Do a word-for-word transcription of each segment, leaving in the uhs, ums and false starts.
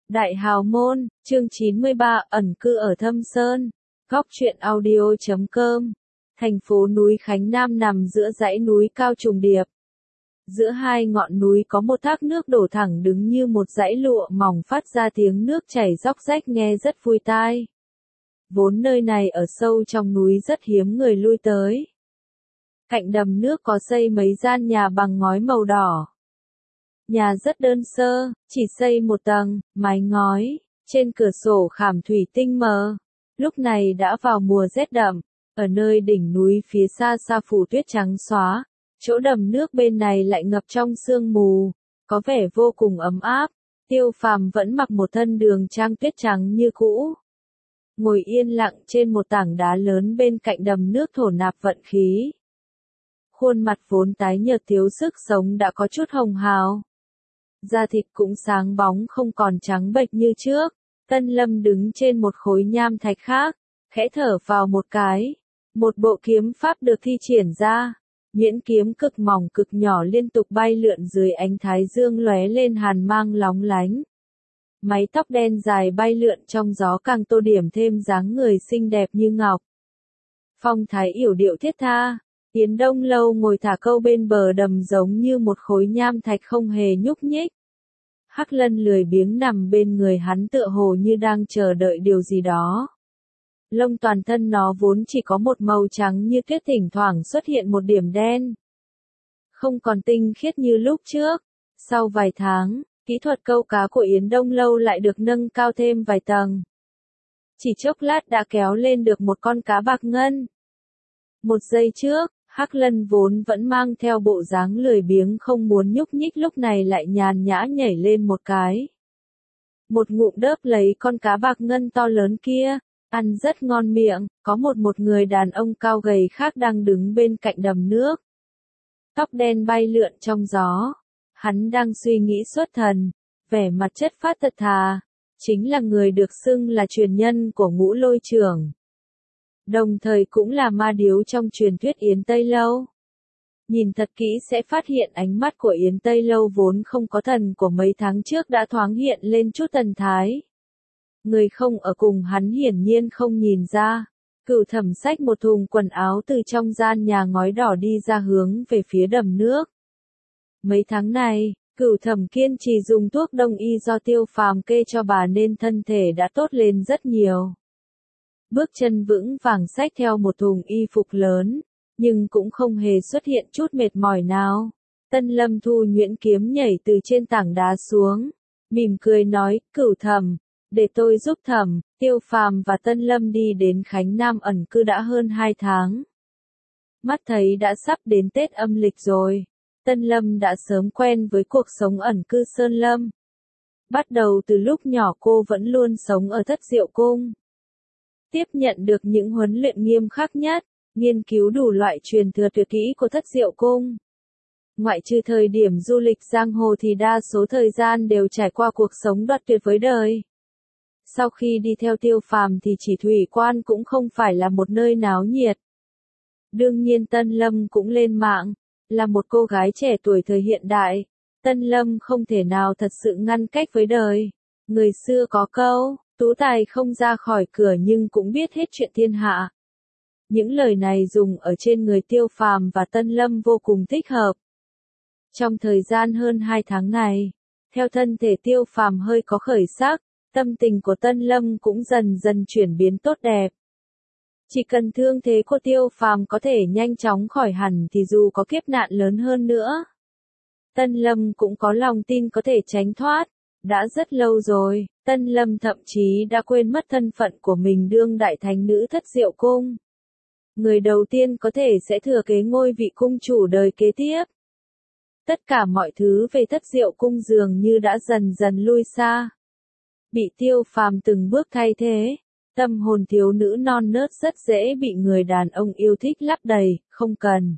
Đại Hào Môn, chương chín mươi ba, ẩn cư ở Thâm Sơn. Góc truyện audio chấm com. Thành phố núi Khánh Nam nằm giữa dãy núi cao trùng điệp. Giữa hai ngọn núi có một thác nước đổ thẳng đứng như một dãy lụa mỏng phát ra tiếng nước chảy róc rách nghe rất vui tai. Vốn nơi này ở sâu trong núi rất hiếm người lui tới. Cạnh đầm nước có xây mấy gian nhà bằng ngói màu đỏ. Nhà rất đơn sơ, chỉ xây một tầng, mái ngói, trên cửa sổ khảm thủy tinh mờ. Lúc này đã vào mùa rét đậm, ở nơi đỉnh núi phía xa xa phủ tuyết trắng xóa, chỗ đầm nước bên này lại ngập trong sương mù, có vẻ vô cùng ấm áp. Tiêu Phàm vẫn mặc một thân đường trang tuyết trắng như cũ. Ngồi yên lặng trên một tảng đá lớn bên cạnh đầm nước thổ nạp vận khí. Khuôn mặt vốn tái nhợt thiếu sức sống đã có chút hồng hào. Da thịt cũng sáng bóng không còn trắng bệch như trước. Tân Lâm đứng trên một khối nham thạch khác, khẽ thở vào một cái. Một bộ kiếm pháp được thi triển ra. Nhuyễn kiếm cực mỏng cực nhỏ liên tục bay lượn dưới ánh thái dương lóe lên hàn mang lóng lánh. Mái tóc đen dài bay lượn trong gió càng tô điểm thêm dáng người xinh đẹp như ngọc. Phong thái yểu điệu thiết tha. Yến Đông Lâu ngồi thả câu bên bờ đầm giống như một khối nham thạch không hề nhúc nhích. Hắc Lân lười biếng nằm bên người hắn tựa hồ như đang chờ đợi điều gì đó. Lông toàn thân nó vốn chỉ có một màu trắng như tuyết, thỉnh thoảng xuất hiện một điểm đen. Không còn tinh khiết như lúc trước. Sau vài tháng, kỹ thuật câu cá của Yến Đông Lâu lại được nâng cao thêm vài tầng. Chỉ chốc lát đã kéo lên được một con cá bạc ngân. Một giây trước, Hắc Lân vốn vẫn mang theo bộ dáng lười biếng không muốn nhúc nhích lúc này lại nhàn nhã nhảy lên một cái. Một ngụm đớp lấy con cá bạc ngân to lớn kia, ăn rất ngon miệng, có một một người đàn ông cao gầy khác đang đứng bên cạnh đầm nước. Tóc đen bay lượn trong gió, hắn đang suy nghĩ xuất thần, vẻ mặt chất phát thật thà, chính là người được xưng là truyền nhân của Ngũ Lôi Trưởng. Đồng thời cũng là ma điếu trong truyền thuyết Yến Tây Lâu. Nhìn thật kỹ sẽ phát hiện ánh mắt của Yến Tây Lâu vốn không có thần của mấy tháng trước đã thoáng hiện lên chút thần thái. Người không ở cùng hắn hiển nhiên không nhìn ra. Cửu Thẩm xách một thùng quần áo từ trong gian nhà ngói đỏ đi ra hướng về phía đầm nước. Mấy tháng này, Cửu Thẩm kiên trì dùng thuốc đông y do Tiêu Phàm kê cho bà nên thân thể đã tốt lên rất nhiều. Bước chân vững vàng xách theo một thùng y phục lớn, nhưng cũng không hề xuất hiện chút mệt mỏi nào. Tân Lâm thu nhuyễn kiếm nhảy từ trên tảng đá xuống, mỉm cười nói, Cửu Thẩm, để tôi giúp Thẩm. Tiêu Phàm và Tân Lâm đi đến Khánh Nam ẩn cư đã hơn hai tháng. Mắt thấy đã sắp đến Tết âm lịch rồi, Tân Lâm đã sớm quen với cuộc sống ẩn cư Sơn Lâm. Bắt đầu từ lúc nhỏ cô vẫn luôn sống ở Thất Diệu Cung. Tiếp nhận được những huấn luyện nghiêm khắc nhất, nghiên cứu đủ loại truyền thừa tuyệt kỹ của Thất Diệu Cung. Ngoại trừ thời điểm du lịch giang hồ thì đa số thời gian đều trải qua cuộc sống đoạt tuyệt với đời. Sau khi đi theo Tiêu Phàm thì chỉ thủy quan cũng không phải là một nơi náo nhiệt. Đương nhiên Tân Lâm cũng lên mạng, là một cô gái trẻ tuổi thời hiện đại. Tân Lâm không thể nào thật sự ngăn cách với đời. Người xưa có câu, tú tài không ra khỏi cửa nhưng cũng biết hết chuyện thiên hạ. Những lời này dùng ở trên người Tiêu Phàm và Tân Lâm vô cùng thích hợp. Trong thời gian hơn hai tháng này, theo thân thể Tiêu Phàm hơi có khởi sắc, tâm tình của Tân Lâm cũng dần dần chuyển biến tốt đẹp. Chỉ cần thương thế của Tiêu Phàm có thể nhanh chóng khỏi hẳn thì dù có kiếp nạn lớn hơn nữa, Tân Lâm cũng có lòng tin có thể tránh thoát. Đã rất lâu rồi, Tân Lâm thậm chí đã quên mất thân phận của mình đương đại thánh nữ Thất Diệu Cung. Người đầu tiên có thể sẽ thừa kế ngôi vị cung chủ đời kế tiếp. Tất cả mọi thứ về Thất Diệu Cung dường như đã dần dần lui xa. Bị Tiêu Phàm từng bước thay thế, tâm hồn thiếu nữ non nớt rất dễ bị người đàn ông yêu thích lấp đầy, không cần.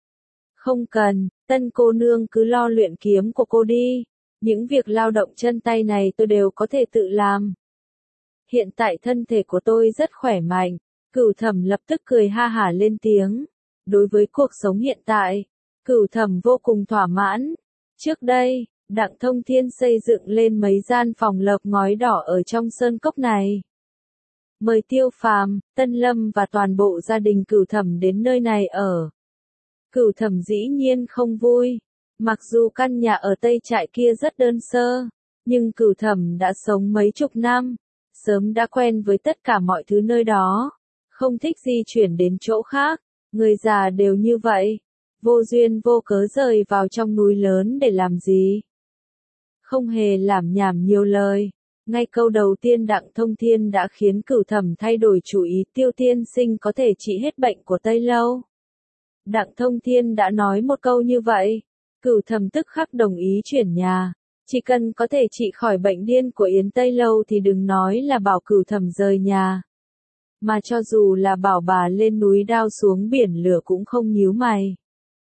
Không cần, Tân cô nương cứ lo luyện kiếm của cô đi. Những việc lao động chân tay này tôi đều có thể tự làm. Hiện tại thân thể của tôi rất khỏe mạnh. Cửu Thẩm lập tức cười ha hả lên tiếng. Đối với cuộc sống hiện tại, Cửu Thẩm vô cùng thỏa mãn. Trước đây, Đặng Thông Thiên xây dựng lên mấy gian phòng lợp ngói đỏ ở trong sơn cốc này. Mời Tiêu Phàm, Tân Lâm và toàn bộ gia đình Cửu Thẩm đến nơi này ở. Cửu Thẩm dĩ nhiên không vui. Mặc dù căn nhà ở Tây Trại kia rất đơn sơ, nhưng Cửu Thẩm đã sống mấy chục năm, sớm đã quen với tất cả mọi thứ nơi đó, không thích di chuyển đến chỗ khác. Người già đều như vậy, vô duyên vô cớ rời vào trong núi lớn để làm gì? Không hề lảm nhảm nhiều lời. Ngay câu đầu tiên Đặng Thông Thiên đã khiến Cửu Thẩm thay đổi chủ ý. Tiêu tiên sinh có thể trị hết bệnh của Tây Lâu. Đặng Thông Thiên đã nói một câu như vậy, Cửu Thẩm tức khắc đồng ý chuyển nhà. Chỉ cần có thể trị khỏi bệnh điên của Yến Tây Lâu thì đừng nói là bảo Cửu Thẩm rời nhà. Mà cho dù là bảo bà lên núi đao xuống biển lửa cũng không nhíu mày.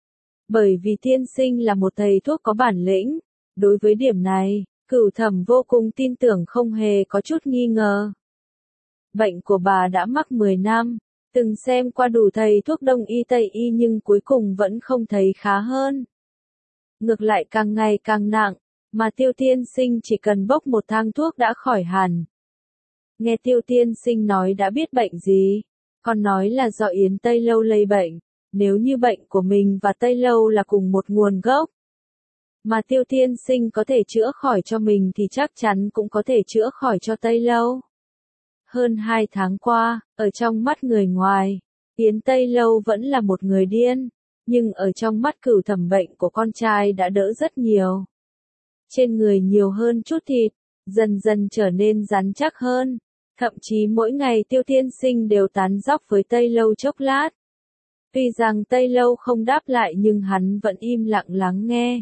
Bởi vì tiên sinh là một thầy thuốc có bản lĩnh. Đối với điểm này, Cửu Thẩm vô cùng tin tưởng, không hề có chút nghi ngờ. Bệnh của bà đã mắc mười năm, từng xem qua đủ thầy thuốc Đông y Tây y nhưng cuối cùng vẫn không thấy khá hơn. Ngược lại càng ngày càng nặng, mà Tiêu tiên sinh chỉ cần bốc một thang thuốc đã khỏi hẳn. Nghe Tiêu tiên sinh nói đã biết bệnh gì, còn nói là do Yến Tây Lâu lây bệnh, nếu như bệnh của mình và Tây Lâu là cùng một nguồn gốc. Mà Tiêu tiên sinh có thể chữa khỏi cho mình thì chắc chắn cũng có thể chữa khỏi cho Tây Lâu. Hơn hai tháng qua, ở trong mắt người ngoài, Yến Tây Lâu vẫn là một người điên, nhưng ở trong mắt Cửu Thẩm bệnh của con trai đã đỡ rất nhiều. Trên người nhiều hơn chút thịt, dần dần trở nên rắn chắc hơn, thậm chí mỗi ngày Tiêu tiên sinh đều tán dóc với Tây Lâu chốc lát. Tuy rằng Tây Lâu không đáp lại nhưng hắn vẫn im lặng lắng nghe.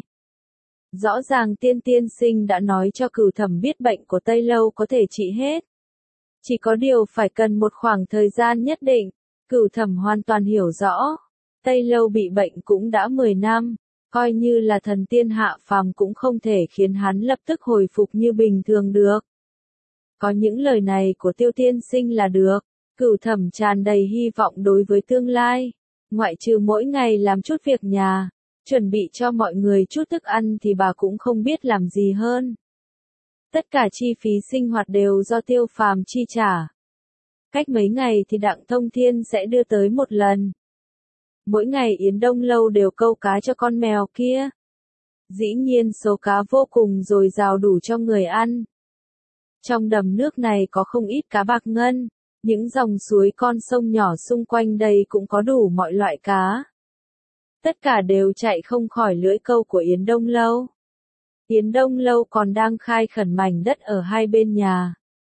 Rõ ràng tiên tiên sinh đã nói cho Cửu Thẩm biết bệnh của Tây Lâu có thể trị hết. Chỉ có điều phải cần một khoảng thời gian nhất định. Cửu Thẩm hoàn toàn hiểu rõ. Tây Lâu bị bệnh cũng đã mười năm. Coi như là thần tiên hạ phàm cũng không thể khiến hắn lập tức hồi phục như bình thường được. Có những lời này của Tiêu tiên sinh là được. Cửu Thẩm tràn đầy hy vọng đối với tương lai. Ngoại trừ mỗi ngày làm chút việc nhà, chuẩn bị cho mọi người chút thức ăn thì bà cũng không biết làm gì hơn. Tất cả chi phí sinh hoạt đều do Tiêu Phàm chi trả. Cách mấy ngày thì Đặng Thông Thiên sẽ đưa tới một lần. Mỗi ngày Yến Đông Lâu đều câu cá cho con mèo kia. Dĩ nhiên số cá vô cùng dồi dào đủ cho người ăn. Trong đầm nước này có không ít cá bạc ngân, những dòng suối con sông nhỏ xung quanh đây cũng có đủ mọi loại cá. Tất cả đều chạy không khỏi lưỡi câu của Yến Đông Lâu. Yến Đông Lâu còn đang khai khẩn mảnh đất ở hai bên nhà.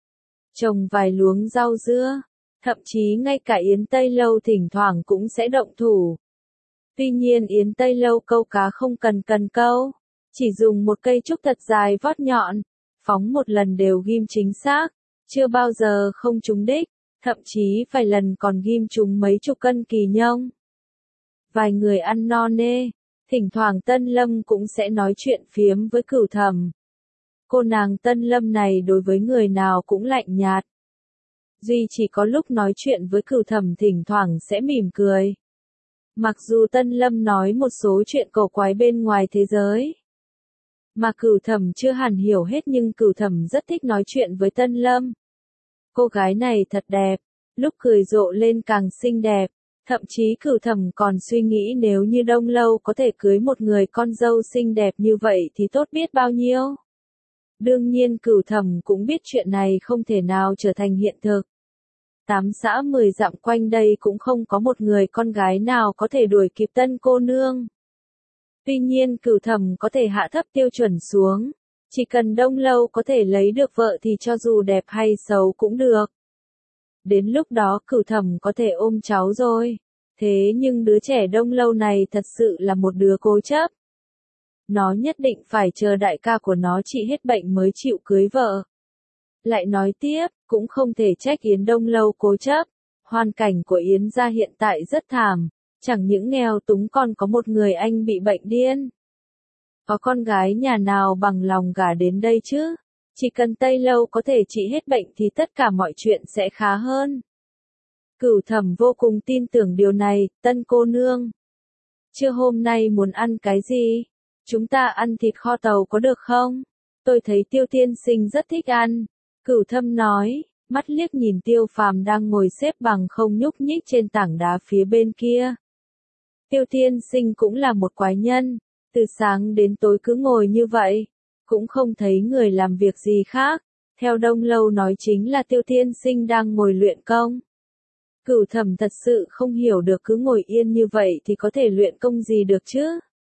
Trồng vài luống rau dưa, thậm chí ngay cả Yến Tây Lâu thỉnh thoảng cũng sẽ động thủ. Tuy nhiên Yến Tây Lâu câu cá không cần cần câu, chỉ dùng một cây trúc thật dài vót nhọn, phóng một lần đều ghim chính xác, chưa bao giờ không trúng đích, thậm chí vài lần còn ghim trúng mấy chục cân kỳ nhông. Vài người ăn no nê, thỉnh thoảng Tân Lâm cũng sẽ nói chuyện phiếm với Cửu Thẩm. Cô nàng Tân Lâm này đối với người nào cũng lạnh nhạt. Duy chỉ có lúc nói chuyện với Cửu Thẩm thỉnh thoảng sẽ mỉm cười. Mặc dù Tân Lâm nói một số chuyện cổ quái bên ngoài thế giới, mà Cửu Thẩm chưa hẳn hiểu hết nhưng Cửu Thẩm rất thích nói chuyện với Tân Lâm. Cô gái này thật đẹp, lúc cười rộ lên càng xinh đẹp. Thậm chí Cửu Thẩm còn suy nghĩ nếu như Đông Lâu có thể cưới một người con dâu xinh đẹp như vậy thì tốt biết bao nhiêu. Đương nhiên Cửu Thẩm cũng biết chuyện này không thể nào trở thành hiện thực. Tám xã mười dặm quanh đây cũng không có một người con gái nào có thể đuổi kịp Tân cô nương. Tuy nhiên Cửu Thẩm có thể hạ thấp tiêu chuẩn xuống. Chỉ cần Đông Lâu có thể lấy được vợ thì cho dù đẹp hay xấu cũng được. Đến lúc đó Cửu Thẩm có thể ôm cháu rồi. Thế nhưng đứa trẻ Đông Lâu này thật sự là một đứa cố chấp. Nó nhất định phải chờ đại ca của nó trị hết bệnh mới chịu cưới vợ. Lại nói tiếp, cũng không thể trách Yến Đông Lâu cố chấp. Hoàn cảnh của Yến gia hiện tại rất thảm. Chẳng những nghèo túng còn có một người anh bị bệnh điên. Có con gái nhà nào bằng lòng gả đến đây chứ? Chỉ cần Tây Lâu có thể trị hết bệnh thì tất cả mọi chuyện sẽ khá hơn. Cửu Thẩm vô cùng tin tưởng điều này. Tân cô nương, trưa hôm nay muốn ăn cái gì? Chúng ta ăn thịt kho tàu có được không? Tôi thấy Tiêu tiên sinh rất thích ăn. Cửu Thâm nói, mắt liếc nhìn Tiêu Phàm đang ngồi xếp bằng không nhúc nhích trên tảng đá phía bên kia. Tiêu tiên sinh cũng là một quái nhân, từ sáng đến tối cứ ngồi như vậy, cũng không thấy người làm việc gì khác. Theo Đông Lâu nói chính là Tiêu tiên sinh đang ngồi luyện công. Cửu Thẩm thật sự không hiểu được cứ ngồi yên như vậy thì có thể luyện công gì được chứ.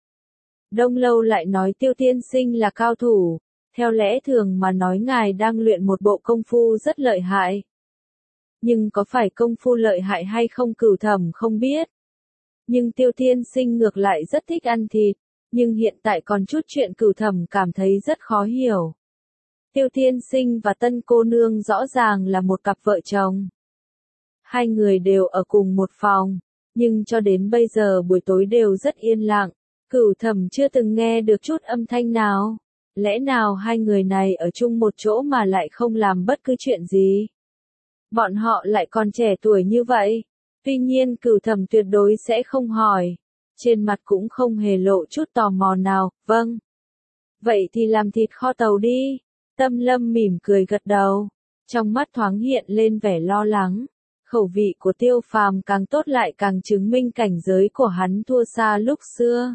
Đông Lâu lại nói Tiêu tiên sinh là cao thủ, theo lẽ thường mà nói ngài đang luyện một bộ công phu rất lợi hại. Nhưng có phải công phu lợi hại hay không Cửu Thẩm không biết. Nhưng Tiêu tiên sinh ngược lại rất thích ăn thịt, nhưng hiện tại còn chút chuyện Cửu Thẩm cảm thấy rất khó hiểu. Tiêu tiên sinh và Tân cô nương rõ ràng là một cặp vợ chồng. Hai người đều ở cùng một phòng, nhưng cho đến bây giờ buổi tối đều rất yên lặng. Cửu Thẩm chưa từng nghe được chút âm thanh nào. Lẽ nào hai người này ở chung một chỗ mà lại không làm bất cứ chuyện gì? Bọn họ lại còn trẻ tuổi như vậy. Tuy nhiên Cửu Thẩm tuyệt đối sẽ không hỏi. Trên mặt cũng không hề lộ chút tò mò nào. Vâng. Vậy thì làm thịt kho tàu đi. Tâm Lâm mỉm cười gật đầu. Trong mắt thoáng hiện lên vẻ lo lắng. Khẩu vị của Tiêu Phàm càng tốt lại càng chứng minh cảnh giới của hắn thua xa lúc xưa.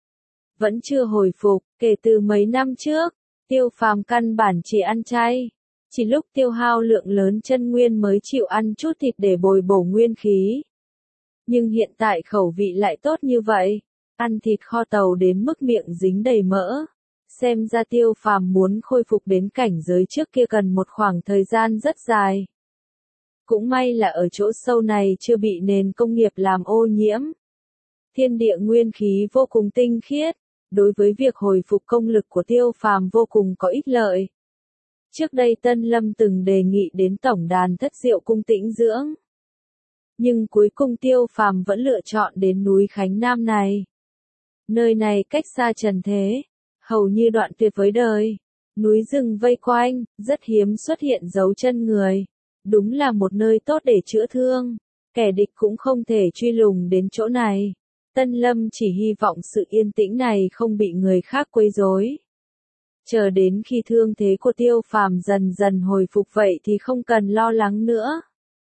Vẫn chưa hồi phục, kể từ mấy năm trước, Tiêu Phàm căn bản chỉ ăn chay. Chỉ lúc tiêu hao lượng lớn chân nguyên mới chịu ăn chút thịt để bồi bổ nguyên khí. Nhưng hiện tại khẩu vị lại tốt như vậy, ăn thịt kho tàu đến mức miệng dính đầy mỡ. Xem ra Tiêu Phàm muốn khôi phục đến cảnh giới trước kia cần một khoảng thời gian rất dài. Cũng may là ở chỗ sâu này chưa bị nền công nghiệp làm ô nhiễm. Thiên địa nguyên khí vô cùng tinh khiết, đối với việc hồi phục công lực của Tiêu Phàm vô cùng có ích lợi. Trước đây Tân Lâm từng đề nghị đến tổng đàn Thất Diệu cung tĩnh dưỡng. Nhưng cuối cùng Tiêu Phàm vẫn lựa chọn đến núi Khánh Nam này. Nơi này cách xa trần thế, hầu như đoạn tuyệt với đời. Núi rừng vây quanh, rất hiếm xuất hiện dấu chân người. Đúng là một nơi tốt để chữa thương. Kẻ địch cũng không thể truy lùng đến chỗ này. Tân Lâm chỉ hy vọng sự yên tĩnh này không bị người khác quấy rối. Chờ đến khi thương thế của Tiêu Phàm dần dần hồi phục vậy thì không cần lo lắng nữa.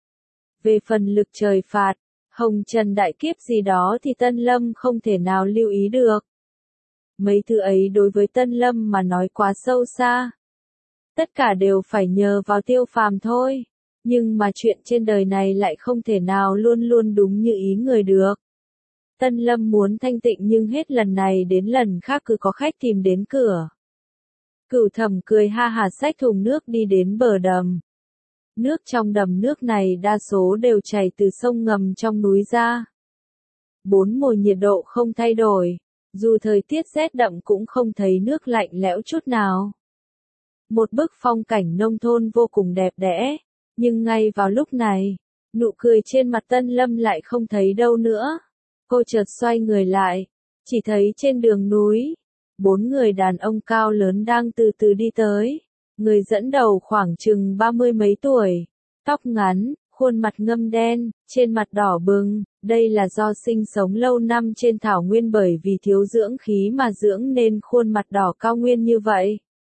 Về phần lực trời phạt, hồng trần đại kiếp gì đó thì Tân Lâm không thể nào lưu ý được. Mấy thứ ấy đối với Tân Lâm mà nói quá sâu xa. Tất cả đều phải nhờ vào Tiêu Phàm thôi. Nhưng mà chuyện trên đời này lại không thể nào luôn luôn đúng như ý người được. Tân Lâm muốn thanh tịnh nhưng hết lần này đến lần khác cứ có khách tìm đến cửa. Cửu Thẩm cười ha hả xách thùng nước đi đến bờ đầm. Nước trong đầm nước này đa số đều chảy từ sông ngầm trong núi ra. Bốn mùa nhiệt độ không thay đổi, dù thời tiết rét đậm cũng không thấy nước lạnh lẽo chút nào. Một bức phong cảnh nông thôn vô cùng đẹp đẽ, nhưng ngay vào lúc này, nụ cười trên mặt Tân Lâm lại không thấy đâu nữa. Cô chợt xoay người lại, chỉ thấy trên đường núi, bốn người đàn ông cao lớn đang từ từ đi tới. Người dẫn đầu khoảng chừng ba mươi mấy tuổi, tóc ngắn, khuôn mặt ngâm đen, trên mặt đỏ bừng. Đây là do sinh sống lâu năm trên thảo nguyên bởi vì thiếu dưỡng khí mà dưỡng nên khuôn mặt đỏ cao nguyên như vậy.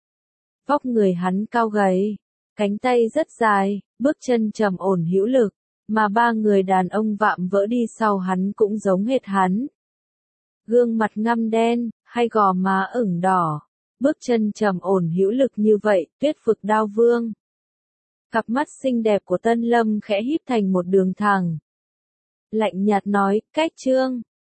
Vóc người hắn cao gầy, cánh tay rất dài, bước chân trầm ổn hữu lực, mà ba người đàn ông vạm vỡ đi sau hắn cũng giống hệt hắn. Gương mặt ngăm đen, hai gò má ửng đỏ, bước chân trầm ổn hữu lực như vậy, Tuyết Vực Đao Vương. Cặp mắt xinh đẹp của Tân Lâm khẽ híp thành một đường thẳng. Lạnh nhạt nói, Cách Trương,